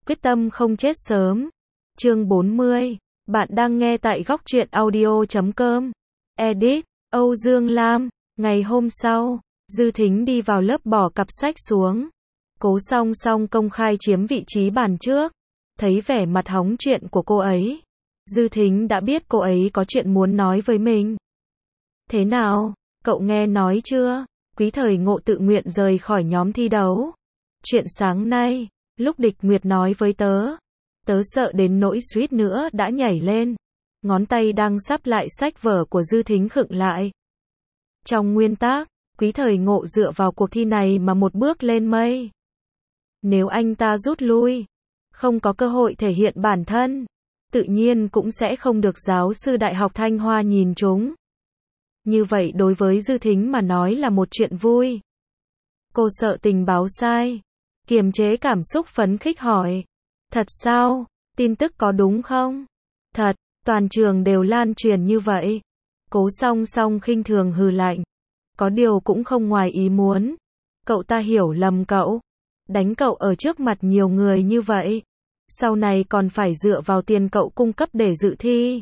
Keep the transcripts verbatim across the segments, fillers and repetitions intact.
Quyết tâm không chết sớm. Chương bốn mươi. Bạn đang nghe tại góc truyện audio chấm com. Edit, Âu Dương Lam. Ngày hôm sau, Dư Thính đi vào lớp bỏ cặp sách xuống. Cố Song Song công khai chiếm vị trí bàn trước. Thấy vẻ mặt hóng chuyện của cô ấy, Dư Thính đã biết cô ấy có chuyện muốn nói với mình. Thế nào, cậu nghe nói chưa? Quý Thời Ngộ tự nguyện rời khỏi nhóm thi đấu. Chuyện sáng nay, lúc Địch Nguyệt nói với tớ, tớ sợ đến nỗi suýt nữa đã nhảy lên. Ngón tay đang sắp lại sách vở của Dư Thính khựng lại. Trong nguyên tắc, Quý Thời Ngộ dựa vào cuộc thi này mà một bước lên mây. Nếu anh ta rút lui, không có cơ hội thể hiện bản thân, tự nhiên cũng sẽ không được giáo sư Đại học Thanh Hoa nhìn trúng. Như vậy đối với Dư Thính mà nói là một chuyện vui. Cô sợ tình báo sai, kiềm chế cảm xúc phấn khích hỏi. Thật sao? Tin tức có đúng không? Thật, toàn trường đều lan truyền như vậy. Cố Song Song khinh thường hừ lạnh. Có điều cũng không ngoài ý muốn. Cậu ta hiểu lầm cậu. Đánh cậu ở trước mặt nhiều người như vậy. Sau này còn phải dựa vào tiền cậu cung cấp để dự thi.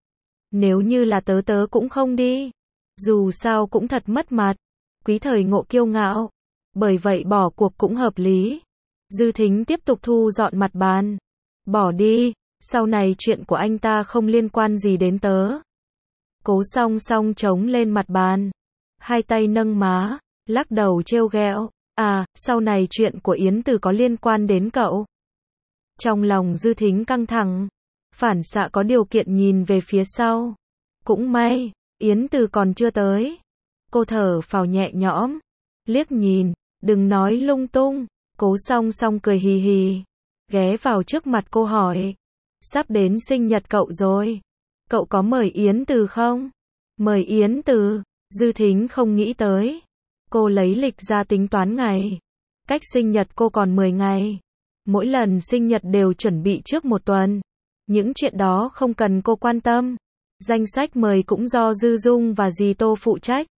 Nếu như là tớ tớ cũng không đi. Dù sao cũng thật mất mặt. Quý Thời Ngộ kiêu ngạo. Bởi vậy bỏ cuộc cũng hợp lý. Dư Thính tiếp tục thu dọn mặt bàn. Bỏ đi, sau này chuyện của anh ta không liên quan gì đến tớ. Cố Song Song chống lên mặt bàn. Hai tay nâng má, lắc đầu trêu ghẹo. À, sau này chuyện của Yến Từ có liên quan đến cậu. Trong lòng Dư Thính căng thẳng. Phản xạ có điều kiện nhìn về phía sau. Cũng may, Yến Từ còn chưa tới. Cô thở phào nhẹ nhõm. Liếc nhìn, đừng nói lung tung. Cố Song Song cười hì hì. Ghé vào trước mặt cô hỏi. Sắp đến sinh nhật cậu rồi. Cậu có mời Yến Từ không? Mời Yến Từ? Dư Thính không nghĩ tới. Cô lấy lịch ra tính toán ngày. Cách sinh nhật cô còn mười ngày. Mỗi lần sinh nhật đều chuẩn bị trước một tuần. Những chuyện đó không cần cô quan tâm. Danh sách mời cũng do Dư Dung và dì Tô phụ trách.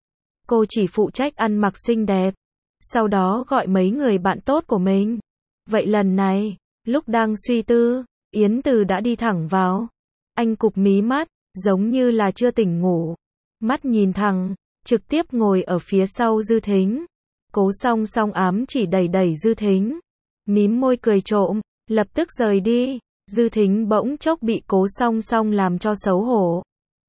Cô chỉ phụ trách ăn mặc xinh đẹp. Sau đó gọi mấy người bạn tốt của mình. Vậy lần này, lúc đang suy tư, Yến Từ đã đi thẳng vào. Anh cụp mí mắt, giống như là chưa tỉnh ngủ. Mắt nhìn thẳng, trực tiếp ngồi ở phía sau Dư Thính. Cố Song Song ám chỉ đẩy đẩy Dư Thính. Mím môi cười trộm, lập tức rời đi. Dư Thính bỗng chốc bị Cố Song Song làm cho xấu hổ.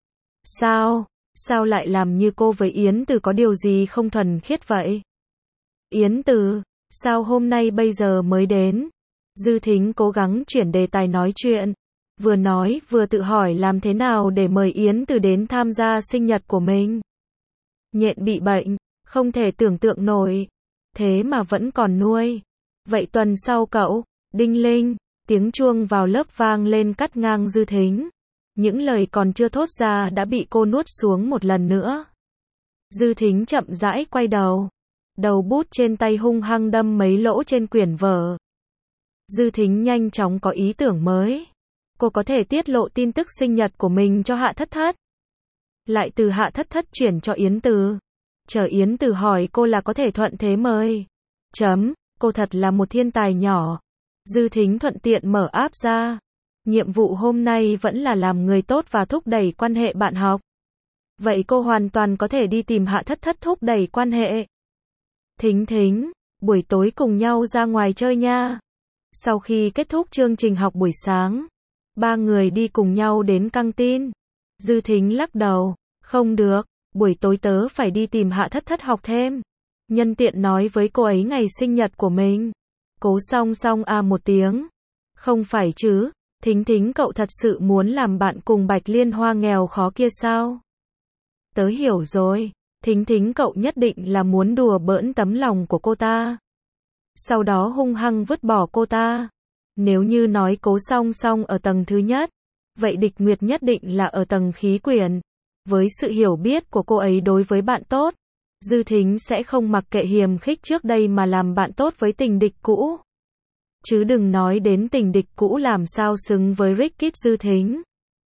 Sao? Sao lại làm như cô với Yến Từ có điều gì không thuần khiết vậy? Yến Từ, sao hôm nay bây giờ mới đến? Dư Thính cố gắng chuyển đề tài nói chuyện. Vừa nói vừa tự hỏi làm thế nào để mời Yến Từ đến tham gia sinh nhật của mình. Nhện bị bệnh, không thể tưởng tượng nổi. Thế mà vẫn còn nuôi. Vậy tuần sau cậu, đinh linh, tiếng chuông vào lớp vang lên cắt ngang Dư Thính. Những lời còn chưa thốt ra đã bị cô nuốt xuống một lần nữa. Dư Thính chậm rãi quay đầu. Đầu bút trên tay hung hăng đâm mấy lỗ trên quyển vở. Dư Thính nhanh chóng có ý tưởng mới. Cô có thể tiết lộ tin tức sinh nhật của mình cho Hạ Thất Thất. Lại từ Hạ Thất Thất chuyển cho Yến Từ. Chờ Yến Từ hỏi cô là có thể thuận thế mời. Chấm, cô thật là một thiên tài nhỏ. Dư Thính thuận tiện mở app ra. Nhiệm vụ hôm nay vẫn là làm người tốt và thúc đẩy quan hệ bạn học. Vậy cô hoàn toàn có thể đi tìm Hạ Thất Thất thúc đẩy quan hệ. Thính Thính, buổi tối cùng nhau ra ngoài chơi nha. Sau khi kết thúc chương trình học buổi sáng, ba người đi cùng nhau đến căng tin. Dư Thính lắc đầu, không được, buổi tối tớ phải đi tìm Hạ Thất Thất học thêm. Nhân tiện nói với cô ấy ngày sinh nhật của mình. Cố Song Song a một tiếng. Không phải chứ, Thính Thính cậu thật sự muốn làm bạn cùng Bạch Liên Hoa nghèo khó kia sao? Tớ hiểu rồi, Thính Thính cậu nhất định là muốn đùa bỡn tấm lòng của cô ta. Sau đó hung hăng vứt bỏ cô ta. Nếu như nói Cố Song Song ở tầng thứ nhất, vậy Địch Nguyệt nhất định là ở tầng khí quyển. Với sự hiểu biết của cô ấy đối với bạn tốt, Dư Thính sẽ không mặc kệ hiềm khích trước đây mà làm bạn tốt với tình địch cũ. Chứ đừng nói đến tình địch cũ làm sao xứng với Rickit Dư Thính.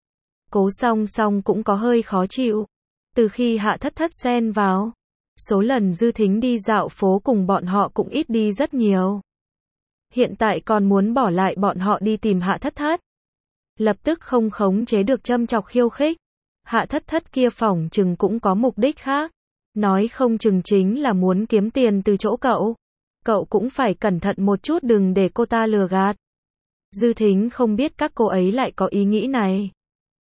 Cố Song Song cũng có hơi khó chịu. Từ khi Hạ Thất Thất xen vào, số lần Dư Thính đi dạo phố cùng bọn họ cũng ít đi rất nhiều. hiện tại còn muốn bỏ lại bọn họ đi tìm Hạ Thất Thất. Lập tức không khống chế được châm chọc khiêu khích. Hạ Thất Thất kia phỏng chừng cũng có mục đích khác. Nói không chừng chính là muốn kiếm tiền từ chỗ cậu. Cậu cũng phải cẩn thận một chút đừng để cô ta lừa gạt. Dư Thính không biết các cô ấy lại có ý nghĩ này.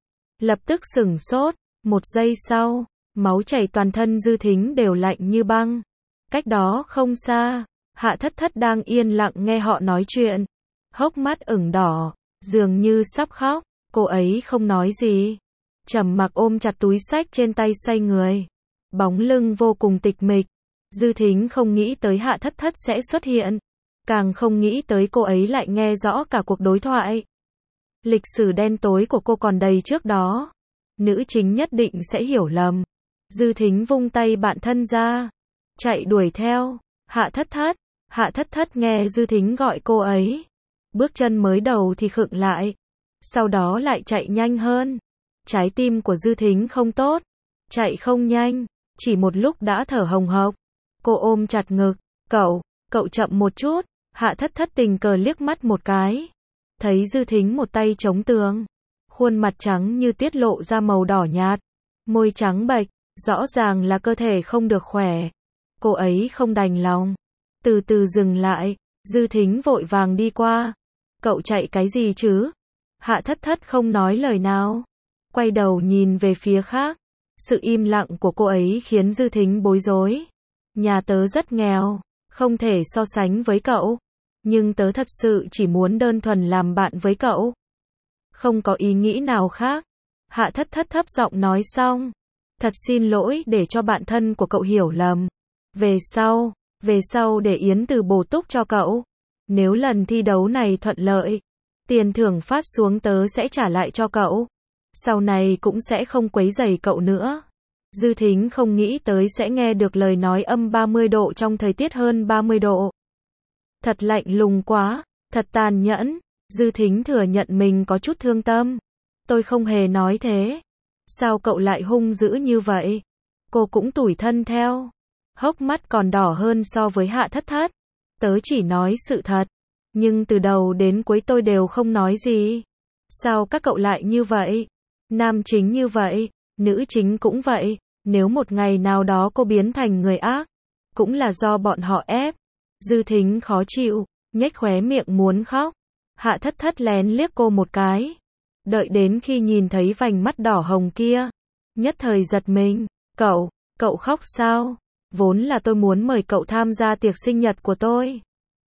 Lập tức sửng sốt, một giây sau, máu chảy toàn thân Dư Thính đều lạnh như băng. Cách đó không xa, Hạ Thất Thất đang yên lặng nghe họ nói chuyện. Hốc mắt ửng đỏ, dường như sắp khóc, cô ấy không nói gì. Trầm mặc ôm chặt túi xách trên tay xoay người. Bóng lưng vô cùng tịch mịch. Dư Thính không nghĩ tới Hạ Thất Thất sẽ xuất hiện. Càng không nghĩ tới cô ấy lại nghe rõ cả cuộc đối thoại. Lịch sử đen tối của cô còn đầy trước đó. Nữ chính nhất định sẽ hiểu lầm. Dư Thính vung tay bạn thân ra. Chạy đuổi theo. Hạ Thất Thất. Hạ Thất Thất nghe Dư Thính gọi cô ấy. Bước chân mới đầu thì khựng lại. Sau đó lại chạy nhanh hơn. Trái tim của Dư Thính không tốt. Chạy không nhanh. Chỉ một lúc đã thở hồng hộc. Cô ôm chặt ngực. Cậu, cậu chậm một chút. Hạ Thất Thất tình cờ liếc mắt một cái. Thấy Dư Thính một tay chống tường. Khuôn mặt trắng như tiết lộ ra màu đỏ nhạt. Môi trắng bệch, rõ ràng là cơ thể không được khỏe. Cô ấy không đành lòng. Từ từ dừng lại. Dư Thính vội vàng đi qua. Cậu chạy cái gì chứ? Hạ Thất Thất không nói lời nào. Quay đầu nhìn về phía khác. Sự im lặng của cô ấy khiến Dư Thính bối rối. Nhà tớ rất nghèo. Không thể so sánh với cậu. Nhưng tớ thật sự chỉ muốn đơn thuần làm bạn với cậu. Không có ý nghĩ nào khác. Hạ Thất Thất thấp giọng nói xong. Thật xin lỗi để cho bạn thân của cậu hiểu lầm. Về sau, về sau để Yến Từ bổ túc cho cậu. Nếu lần thi đấu này thuận lợi, tiền thưởng phát xuống tớ sẽ trả lại cho cậu. Sau này cũng sẽ không quấy rầy cậu nữa. Dư Thính không nghĩ tới sẽ nghe được lời nói âm ba mươi độ trong thời tiết hơn ba mươi độ. Thật lạnh lùng quá, thật tàn nhẫn. Dư Thính thừa nhận mình có chút thương tâm. Tôi không hề nói thế. Sao cậu lại hung dữ như vậy? Cô cũng tủi thân theo. Hốc mắt còn đỏ hơn so với Hạ Thất Thất. Tớ chỉ nói sự thật. Nhưng từ đầu đến cuối tôi đều không nói gì. Sao các cậu lại như vậy? Nam chính như vậy, nữ chính cũng vậy. Nếu một ngày nào đó cô biến thành người ác, cũng là do bọn họ ép. Dư Thính khó chịu, nhếch khóe miệng muốn khóc. Hạ Thất Thất lén liếc cô một cái. Đợi đến khi nhìn thấy vành mắt đỏ hồng kia, nhất thời giật mình. Cậu, cậu khóc sao? Vốn là tôi muốn mời cậu tham gia tiệc sinh nhật của tôi.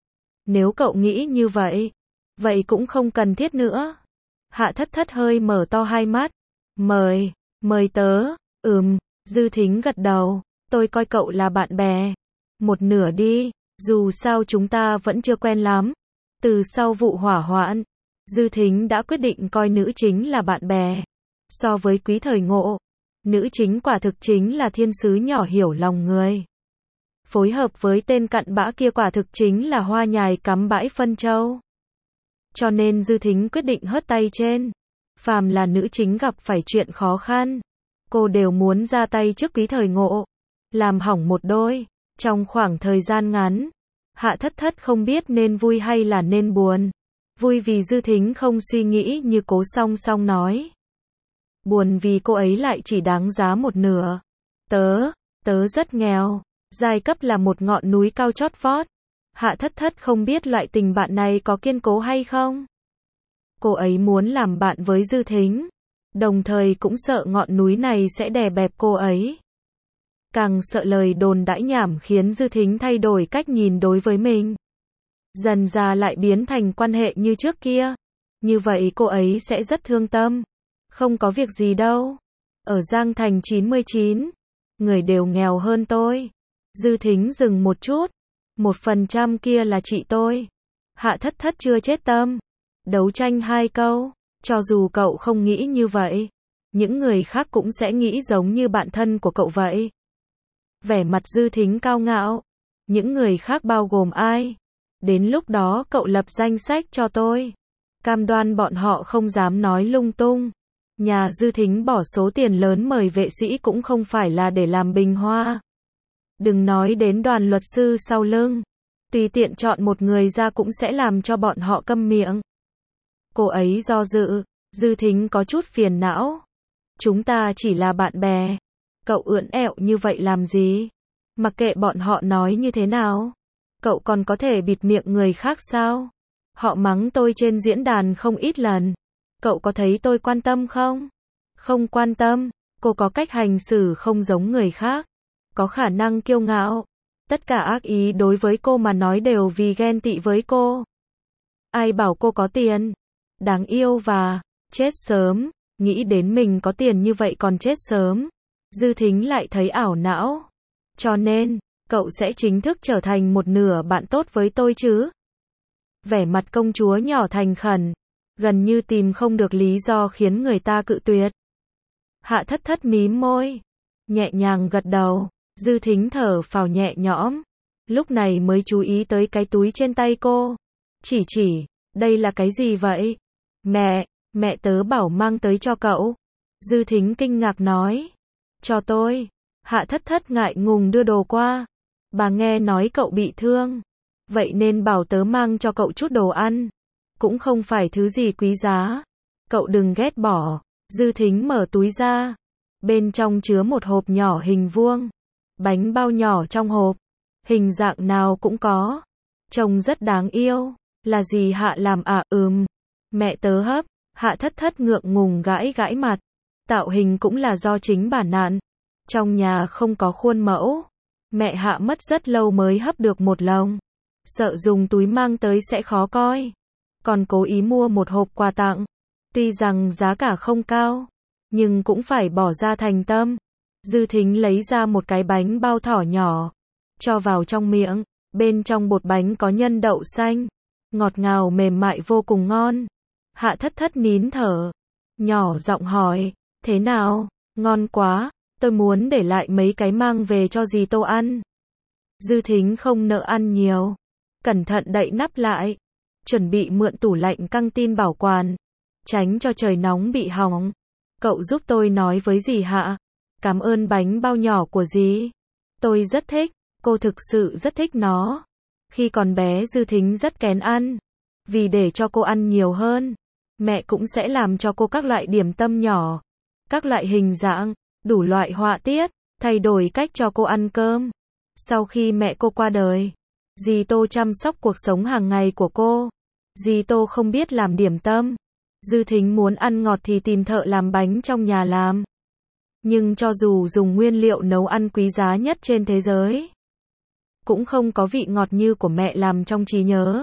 Nếu cậu nghĩ như vậy, vậy cũng không cần thiết nữa. Hạ Thất Thất hơi mở to hai mắt. Mời, mời tớ. Ừm, Dư Thính gật đầu. Tôi coi cậu là bạn bè. Một nửa đi, dù sao chúng ta vẫn chưa quen lắm. Từ sau vụ hỏa hoạn, Dư Thính đã quyết định coi nữ chính là bạn bè. So với Quý Thời Ngộ, nữ chính quả thực chính là thiên sứ nhỏ hiểu lòng người. Phối hợp với tên cặn bã kia quả thực chính là hoa nhài cắm bãi phân châu. Cho nên Dư Thính quyết định hớt tay trên. Phàm là nữ chính gặp phải chuyện khó khăn, cô đều muốn ra tay trước Quý Thời Ngộ. Làm hỏng một đôi. Trong khoảng thời gian ngắn, Hạ Thất Thất không biết nên vui hay là nên buồn. Vui vì Dư Thính không suy nghĩ như Cố Song Song nói. Buồn vì cô ấy lại chỉ đáng giá một nửa. Tớ, tớ rất nghèo. Giai cấp là một ngọn núi cao chót vót. Hạ Thất Thất không biết loại tình bạn này có kiên cố hay không. Cô ấy muốn làm bạn với Dư Thính. Đồng thời cũng sợ ngọn núi này sẽ đè bẹp cô ấy. Càng sợ lời đồn đãi nhảm khiến Dư Thính thay đổi cách nhìn đối với mình. Dần ra lại biến thành quan hệ như trước kia. Như vậy cô ấy sẽ rất thương tâm. Không có việc gì đâu. Ở Giang Thành chín mươi chín, người đều nghèo hơn tôi. Dư Thính dừng một chút. Một phần trăm kia là chị tôi. Hạ Thất Thất chưa chết tâm. Đấu tranh hai câu. Cho dù cậu không nghĩ như vậy, những người khác cũng sẽ nghĩ giống như bạn thân của cậu vậy. Vẻ mặt Dư Thính cao ngạo. Những người khác bao gồm ai? Đến lúc đó cậu lập danh sách cho tôi. Cam đoan bọn họ không dám nói lung tung. Nhà Dư Thính bỏ số tiền lớn mời vệ sĩ cũng không phải là để làm bình hoa. Đừng nói đến đoàn luật sư sau lưng. Tùy tiện chọn một người ra cũng sẽ làm cho bọn họ câm miệng. Cô ấy do dự, Dư Thính có chút phiền não. Chúng ta chỉ là bạn bè. Cậu ưỡn ẹo như vậy làm gì? Mặc kệ bọn họ nói như thế nào. Cậu còn có thể bịt miệng người khác sao? Họ mắng tôi trên diễn đàn không ít lần. Cậu có thấy tôi quan tâm không? Không quan tâm. Cô có cách hành xử không giống người khác. Có khả năng kiêu ngạo. Tất cả ác ý đối với cô mà nói đều vì ghen tị với cô. Ai bảo cô có tiền? Đáng yêu và chết sớm. Nghĩ đến mình có tiền như vậy còn chết sớm. Dư Thính lại thấy ảo não. Cho nên, cậu sẽ chính thức trở thành một nửa bạn tốt với tôi chứ? Vẻ mặt công chúa nhỏ thành khẩn, gần như tìm không được lý do khiến người ta cự tuyệt. Hạ Thất Thất mím môi, nhẹ nhàng gật đầu. Dư Thính thở phào nhẹ nhõm, lúc này mới chú ý tới cái túi trên tay cô. Chỉ chỉ, đây là cái gì vậy? Mẹ, mẹ tớ bảo mang tới cho cậu. Dư Thính kinh ngạc nói. Cho tôi. Hạ Thất Thất ngại ngùng đưa đồ qua. Bà nghe nói cậu bị thương. Vậy nên bảo tớ mang cho cậu chút đồ ăn. Cũng không phải thứ gì quý giá. Cậu đừng ghét bỏ. Dư Thính mở túi ra. Bên trong chứa một hộp nhỏ hình vuông. Bánh bao nhỏ trong hộp. Hình dạng nào cũng có. Trông rất đáng yêu. Là gì Hạ làm à? Ừm. Mẹ tớ hấp. Hạ Thất Thất ngượng ngùng gãi gãi mặt. Tạo hình cũng là do chính bà nạn. Trong nhà không có khuôn mẫu. Mẹ Hạ mất rất lâu mới hấp được một lồng. Sợ dùng túi mang tới sẽ khó coi. Còn cố ý mua một hộp quà tặng. Tuy rằng giá cả không cao, nhưng cũng phải bỏ ra thành tâm. Dư Thính lấy ra một cái bánh bao thỏ nhỏ. Cho vào trong miệng. Bên trong bột bánh có nhân đậu xanh. Ngọt ngào mềm mại vô cùng ngon. Hạ Thất Thất nín thở. Nhỏ giọng hỏi. Thế nào? Ngon quá. Tôi muốn để lại mấy cái mang về cho dì Tô ăn. Dư Thính không nỡ ăn nhiều. Cẩn thận đậy nắp lại. Chuẩn bị mượn tủ lạnh căng tin bảo quản. Tránh cho trời nóng bị hỏng. Cậu giúp tôi nói với dì Hạ. Cảm ơn bánh bao nhỏ của dì. Tôi rất thích. Cô thực sự rất thích nó. Khi còn bé Dư Thính rất kén ăn. Vì để cho cô ăn nhiều hơn, mẹ cũng sẽ làm cho cô các loại điểm tâm nhỏ. Các loại hình dạng, đủ loại họa tiết, thay đổi cách cho cô ăn cơm. Sau khi mẹ cô qua đời, dì Tô chăm sóc cuộc sống hàng ngày của cô. Dì Tô không biết làm điểm tâm. Dư Thính muốn ăn ngọt thì tìm thợ làm bánh trong nhà làm. Nhưng cho dù dùng nguyên liệu nấu ăn quý giá nhất trên thế giới, cũng không có vị ngọt như của mẹ làm trong trí nhớ.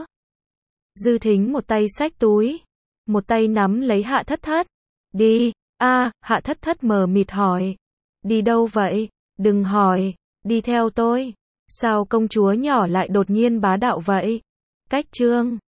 Dư Thính một tay xách túi, một tay nắm lấy Hạ Thất Thất. Đi, a Hạ Thất Thất mờ mịt hỏi. Đi đâu vậy? Đừng hỏi, đi theo tôi. Sao công chúa nhỏ lại đột nhiên bá đạo vậy? Cách chương